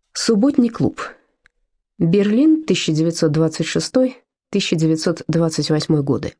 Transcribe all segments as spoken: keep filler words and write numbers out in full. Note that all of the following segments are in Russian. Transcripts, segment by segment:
Субботний клуб. Берлин, тысяча девятьсот двадцать шестой — тысяча девятьсот двадцать восьмой годы.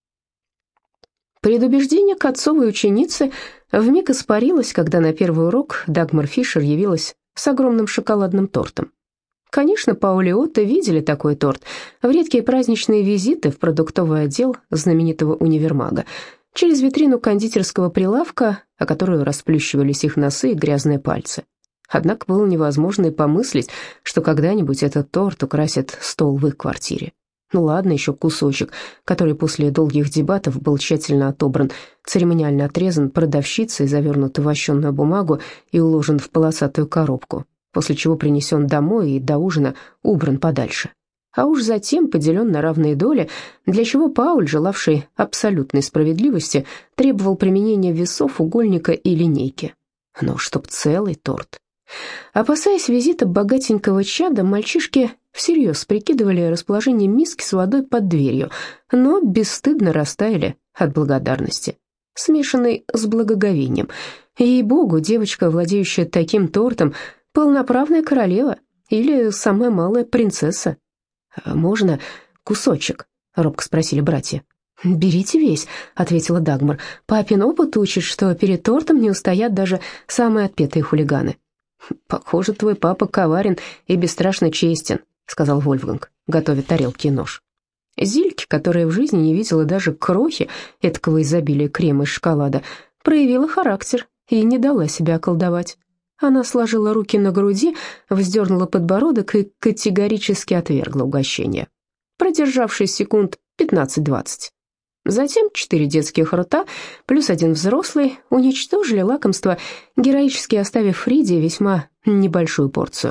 Предубеждение к отцовой ученице вмиг испарилось, когда на первый урок Дагмар Фишер явилась с огромным шоколадным тортом. Конечно, Пауль и Отто видели такой торт в редкие праздничные визиты в продуктовый отдел знаменитого универмага, через витрину кондитерского прилавка, о которую расплющивались их носы и грязные пальцы. Однако было невозможно и помыслить, что когда-нибудь этот торт украсит стол в их квартире. Ну ладно, еще кусочек, который после долгих дебатов был тщательно отобран, церемониально отрезан продавщицей, завернут в вощеную бумагу и уложен в полосатую коробку, после чего принесен домой и до ужина убран подальше. А уж затем поделен на равные доли, для чего Пауль, желавший абсолютной справедливости, требовал применения весов, угольника и линейки. Но чтоб целый торт. Опасаясь визита богатенького чада, мальчишки всерьез прикидывали расположение миски с водой под дверью, но бесстыдно растаяли от благодарности, смешанной с благоговением. Ей-богу, девочка, владеющая таким тортом, полноправная королева или самая малая принцесса. «Можно кусочек?» — робко спросили братья. «Берите весь», — ответила Дагмар. «Папин опыт учит, что перед тортом не устоят даже самые отпетые хулиганы». «Похоже, твой папа коварен и бесстрашно честен», — сказал Вольфганг, готовя тарелки и нож. Зильке, которая в жизни не видела даже крохи этакого изобилия крема из шоколада, проявила характер и не дала себя околдовать. Она сложила руки на груди, вздернула подбородок и категорически отвергла угощение, продержавшись секунд пятнадцать-двадцать. Затем четыре детских рта плюс один взрослый уничтожили лакомство, героически оставив Фриде весьма небольшую порцию.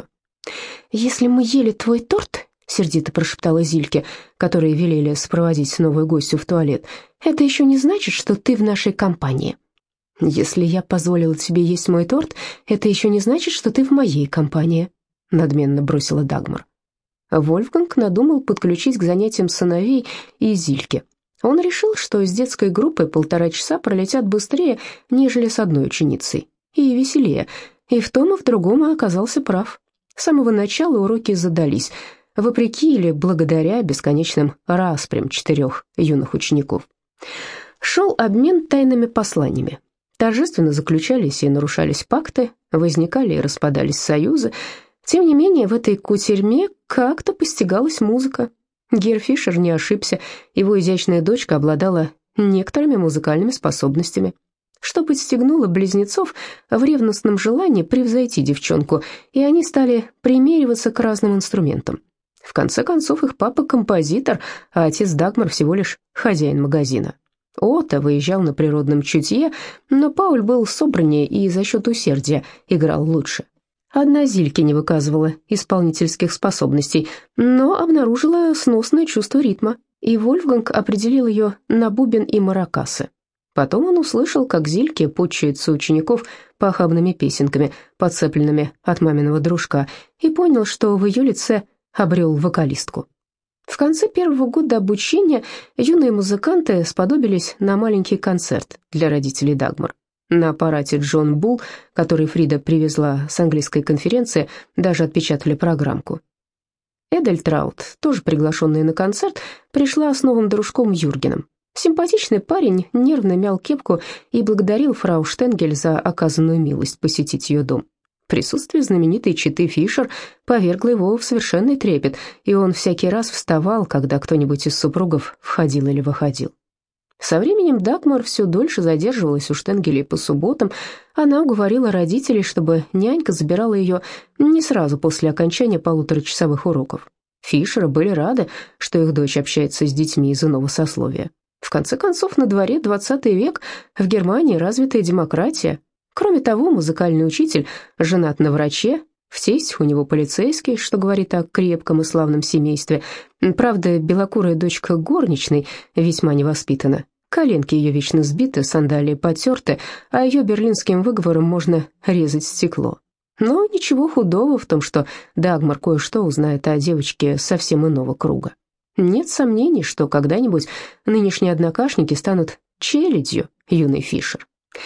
«Если мы ели твой торт», — сердито прошептала Зильке, которой велели сопроводить новую гостью в туалет, «это еще не значит, что ты в нашей компании». «Если я позволила тебе есть мой торт, это еще не значит, что ты в моей компании», — надменно бросила Дагмар. Вольфганг надумал подключить к занятиям сыновей и Зильке. Он решил, что с детской группой полтора часа пролетят быстрее, нежели с одной ученицей, и веселее, и в том и в другом оказался прав. С самого начала уроки задались, вопреки или благодаря бесконечным распрям четырех юных учеников. Шел обмен тайными посланиями. Торжественно заключались и нарушались пакты, возникали и распадались союзы. Тем не менее, в этой кутерьме как-то постигалась музыка. Герр Фишер не ошибся, его изящная дочка обладала некоторыми музыкальными способностями, что подстегнуло близнецов в ревностном желании превзойти девчонку, и они стали примериваться к разным инструментам. В конце концов, их папа композитор, а отец Дагмар всего лишь хозяин магазина. Отто выезжал на природном чутье, но Пауль был собраннее и за счет усердия играл лучше. Одна Зильке не выказывала исполнительских способностей, но обнаружила сносное чувство ритма, и Вольфганг определил ее на бубен и маракасы. Потом он услышал, как Зильке почуется учеников похабными песенками, подцепленными от маминого дружка, и понял, что в ее лице обрел вокалистку. В конце первого года обучения юные музыканты сподобились на маленький концерт для родителей Дагмар. На аппарате Джон Булл, который Фрида привезла с английской конференции, даже отпечатали программку. Эдельтраут, тоже приглашенная на концерт, пришла с новым дружком Юргеном. Симпатичный парень нервно мял кепку и благодарил фрау Штенгель за оказанную милость посетить ее дом. Присутствие знаменитой четы Фишер повергло его в совершенный трепет, и он всякий раз вставал, когда кто-нибудь из супругов входил или выходил. Со временем Дагмар все дольше задерживалась у Штенгелей по субботам. Она уговорила родителей, чтобы нянька забирала ее не сразу после окончания полуторачасовых уроков. Фишеры были рады, что их дочь общается с детьми из иного сословия. В конце концов, на дворе двадцатый век, в Германии развитая демократия. Кроме того, музыкальный учитель женат на враче, в тестях у него полицейский, что говорит о крепком и славном семействе. Правда, белокурая дочка горничной весьма невоспитана. Коленки ее вечно сбиты, сандалии потерты, а ее берлинским выговором можно резать стекло. Но ничего худого в том, что Дагмар кое-что узнает о девочке совсем иного круга. Нет сомнений, что когда-нибудь нынешние однокашники станут челядью юной Фишер.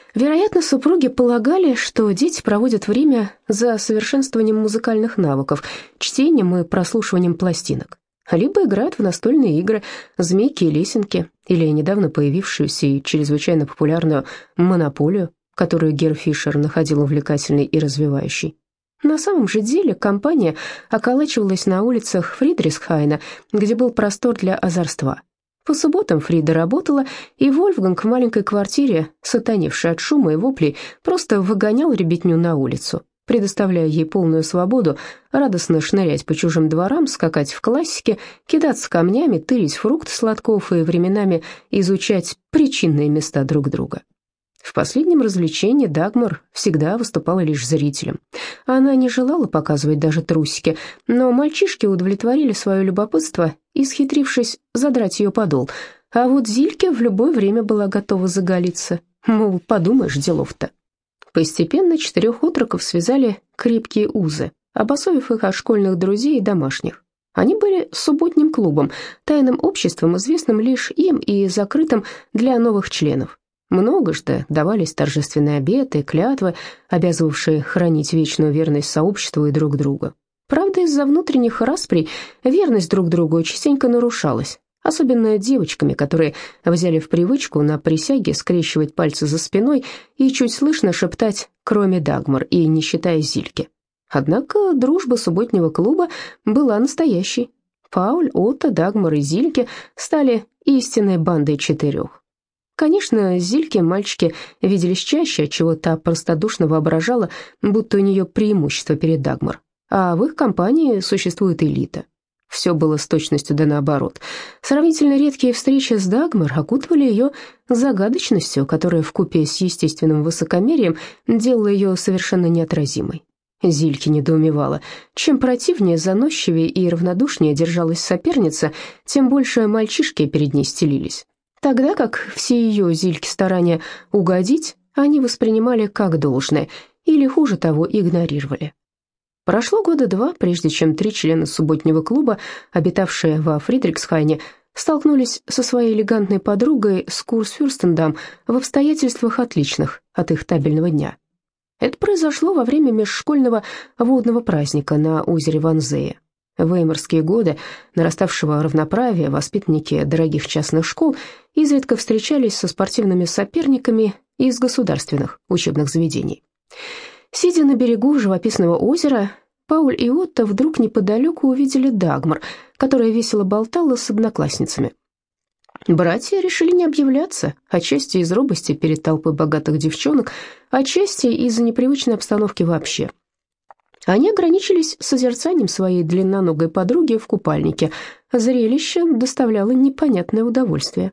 Вероятно, супруги полагали, что дети проводят время за совершенствованием музыкальных навыков, чтением и прослушиванием пластинок, либо играют в настольные игры «Змейки и лесенки» или недавно появившуюся и чрезвычайно популярную «Монополию», которую Гер Фишер находил увлекательной и развивающей. На самом же деле компания околачивалась на улицах Фридрихсхайна, где был простор для озорства. По субботам Фрида работала, и Вольфганг в маленькой квартире, сатаневший от шума и воплей, просто выгонял ребятню на улицу, предоставляя ей полную свободу радостно шнырять по чужим дворам, скакать в классике, кидаться камнями, тырить фрукты сладков и временами изучать причинные места друг друга. В последнем развлечении Дагмар всегда выступала лишь зрителем. Она не желала показывать даже трусики, но мальчишки удовлетворили свое любопытство, исхитрившись задрать ее подол, а вот Зильке в любое время была готова заголиться. Мол, подумаешь, делов-то. Постепенно четырех отроков связали крепкие узы, обособив их от школьных друзей и домашних. Они были субботним клубом, тайным обществом, известным лишь им и закрытым для новых членов. Многожды давались торжественные обеты и клятвы, обязывавшие хранить вечную верность сообществу и друг другу. Правда, из-за внутренних расприй верность друг другу частенько нарушалась, особенно девочками, которые взяли в привычку на присяге скрещивать пальцы за спиной и чуть слышно шептать «кроме Дагмар» и «не считая Зильки». Однако дружба субботнего клуба была настоящей. Пауль, Отто, Дагмар и Зильке стали истинной бандой четырех. Конечно, Зильке мальчики виделись чаще, отчего та простодушно воображала, будто у нее преимущество перед Дагмар, а в их компании существует элита. Все было с точностью да наоборот. Сравнительно редкие встречи с Дагмар окутывали ее загадочностью, которая вкупе с естественным высокомерием делала ее совершенно неотразимой. Зильке недоумевала. Чем противнее, заносчивее и равнодушнее держалась соперница, тем больше мальчишки перед ней стелились. Тогда как все ее Зильке старания угодить они воспринимали как должное или, хуже того, игнорировали. Прошло года два, прежде чем три члена субботнего клуба, обитавшие во Фридрихсхайне, столкнулись со своей элегантной подругой с Курсфюрстендам в обстоятельствах отличных от их табельного дня. Это произошло во время межшкольного водного праздника на озере Ванзее. В веймарские годы нараставшего равноправия воспитанники дорогих частных школ изредка встречались со спортивными соперниками из государственных учебных заведений. Сидя на берегу живописного озера, Пауль и Отто вдруг неподалеку увидели Дагмар, которая весело болтала с одноклассницами. Братья решили не объявляться, отчасти из робости перед толпой богатых девчонок, отчасти из-за непривычной обстановки вообще. Они ограничились созерцанием своей длинноногой подруги в купальнике. Зрелище доставляло непонятное удовольствие.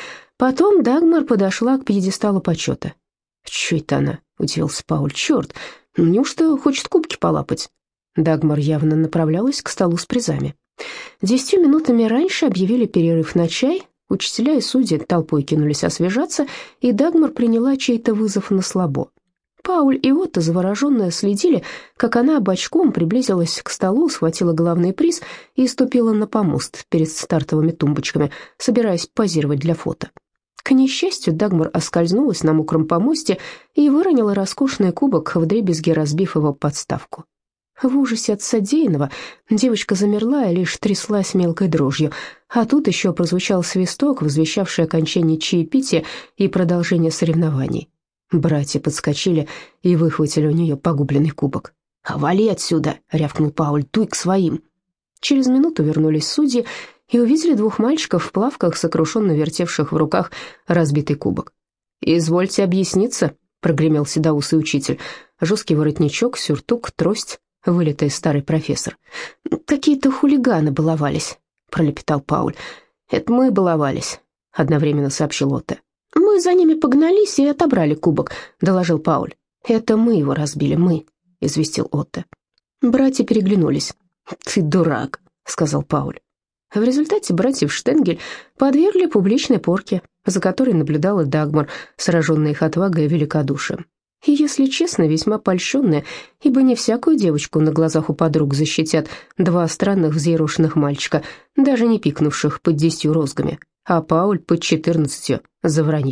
Потом Дагмар подошла к пьедесталу почета. «Чё это она?» — удивился Пауль. «Черт, неужто хочет кубки полапать?» Дагмар явно направлялась к столу с призами. Десятью минутами раньше объявили перерыв на чай, учителя и судьи толпой кинулись освежаться, и Дагмар приняла чей-то вызов на слабо. Пауль и Отто завороженно следили, как она бочком приблизилась к столу, схватила главный приз и ступила на помост перед стартовыми тумбочками, собираясь позировать для фото. К несчастью, Дагмар оскользнулась на мокром помосте и выронила роскошный кубок, вдребезги разбив его подставку. В ужасе от содеянного девочка замерла и лишь тряслась мелкой дрожью, а тут еще прозвучал свисток, возвещавший окончание чаепития и продолжение соревнований. Братья подскочили и выхватили у нее погубленный кубок. «Вали отсюда!» — рявкнул Пауль. «Туй к своим!» Через минуту вернулись судьи и увидели двух мальчиков в плавках, сокрушенно вертевших в руках разбитый кубок. «Извольте объясниться», — прогремел седоусый учитель. Жесткий воротничок, сюртук, трость, вылитый старый профессор. «Какие-то хулиганы баловались», — пролепетал Пауль. «Это мы баловались», — одновременно сообщил Отто. «Мы за ними погнались и отобрали кубок», — доложил Пауль. «Это мы его разбили, мы», — известил Отто. Братья переглянулись. «Ты дурак», — сказал Пауль. В результате братьев Штенгель подвергли публичной порке, за которой наблюдала Дагмар, сраженная их отвагой и великодушием. И, если честно, весьма польщенная, ибо не всякую девочку на глазах у подруг защитят два странных взъерошенных мальчика, даже не пикнувших под десятью розгами, а Пауль под четырнадцатью за вранье.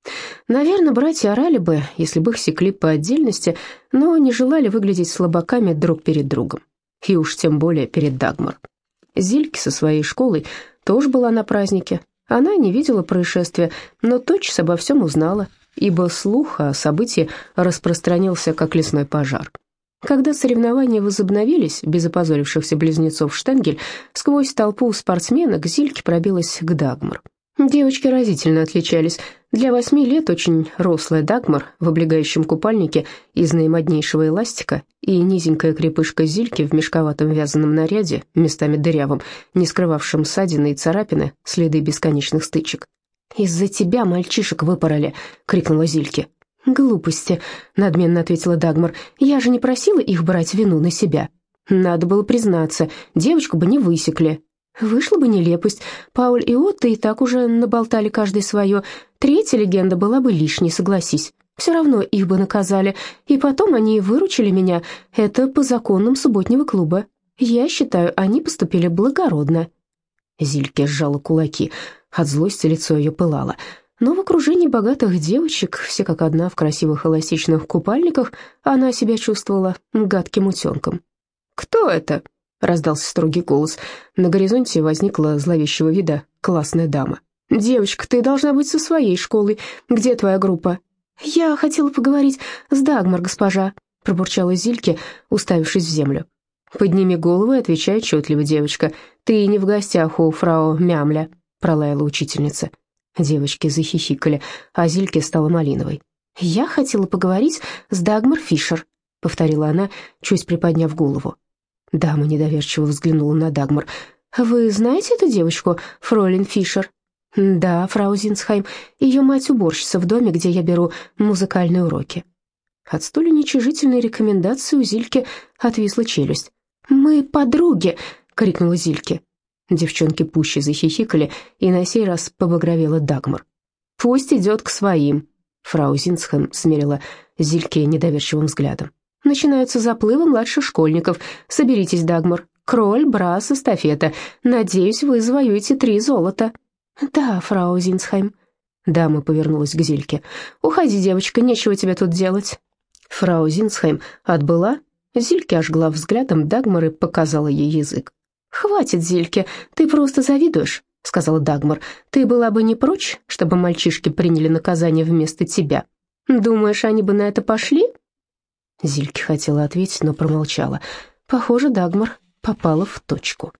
Наверное, братья орали бы, если бы их секли по отдельности, но не желали выглядеть слабаками друг перед другом. И уж тем более перед Дагмар. Зильке со своей школой тоже была на празднике. Она не видела происшествия, но тотчас обо всем узнала, ибо слух о событии распространился, как лесной пожар. Когда соревнования возобновились, без опозорившихся близнецов Штенгель, сквозь толпу спортсменок Зильке пробилась к Дагмар. Девочки разительно отличались. Для восьми лет очень рослая Дагмар в облегающем купальнике из наимоднейшего эластика и низенькая крепышка Зильки в мешковатом вязаном наряде, местами дырявом, не скрывавшем ссадины и царапины, следы бесконечных стычек. «Из-за тебя мальчишек выпороли!» — крикнула Зильке. «Глупости!» — надменно ответила Дагмар. «Я же не просила их брать вину на себя. Надо было признаться, девочку бы не высекли». Вышла бы нелепость. Пауль и Отто и так уже наболтали каждый свое. Третья легенда была бы лишней, согласись. Все равно их бы наказали. И потом они выручили меня. Это по законам субботнего клуба. Я считаю, они поступили благородно». Зильке сжала кулаки. От злости лицо ее пылало. Но в окружении богатых девочек, все как одна в красивых эластичных купальниках, она себя чувствовала гадким утенком. «Кто это?» — раздался строгий голос. На горизонте возникла зловещего вида классная дама. «Девочка, ты должна быть со своей школой. Где твоя группа?» «Я хотела поговорить с Дагмар, госпожа», — пробурчала Зильке, уставившись в землю. «Подними голову и отвечай отчетливо, девочка. Ты не в гостях у фрау Мямля», — пролаяла учительница. Девочки захихикали, а Зильке стала малиновой. «Я хотела поговорить с Дагмар Фишер», — повторила она, чуть приподняв голову. Дама недоверчиво взглянула на Дагмар. «Вы знаете эту девочку, фройлен Фишер?» «Да, фрау Зинсхайм. Ее мать уборщица в доме, где я беру музыкальные уроки». От столь уничижительной рекомендации у Зильки отвисла челюсть. «Мы подруги!» — крикнула Зильке. Девчонки пуще захихикали, и на сей раз побагровела Дагмар. «Пусть идет к своим», — фрау Зинсхайм смерила Зильке недоверчивым взглядом. «Начинаются заплывы младших школьников. Соберитесь, Дагмар. Кроль, брас, эстафета. Надеюсь, вы завоюете три золота». «Да, фрау Зинсхайм». Дама повернулась к Зильке. «Уходи, девочка, нечего тебе тут делать». Фрау Зинсхайм отбыла. Зильке ожгла взглядом Дагмар и показала ей язык. «Хватит, Зильке, ты просто завидуешь», — сказала Дагмар. «Ты была бы не прочь, чтобы мальчишки приняли наказание вместо тебя. Думаешь, они бы на это пошли?» Зильке хотела ответить, но промолчала. Похоже, Дагмар попала в точку.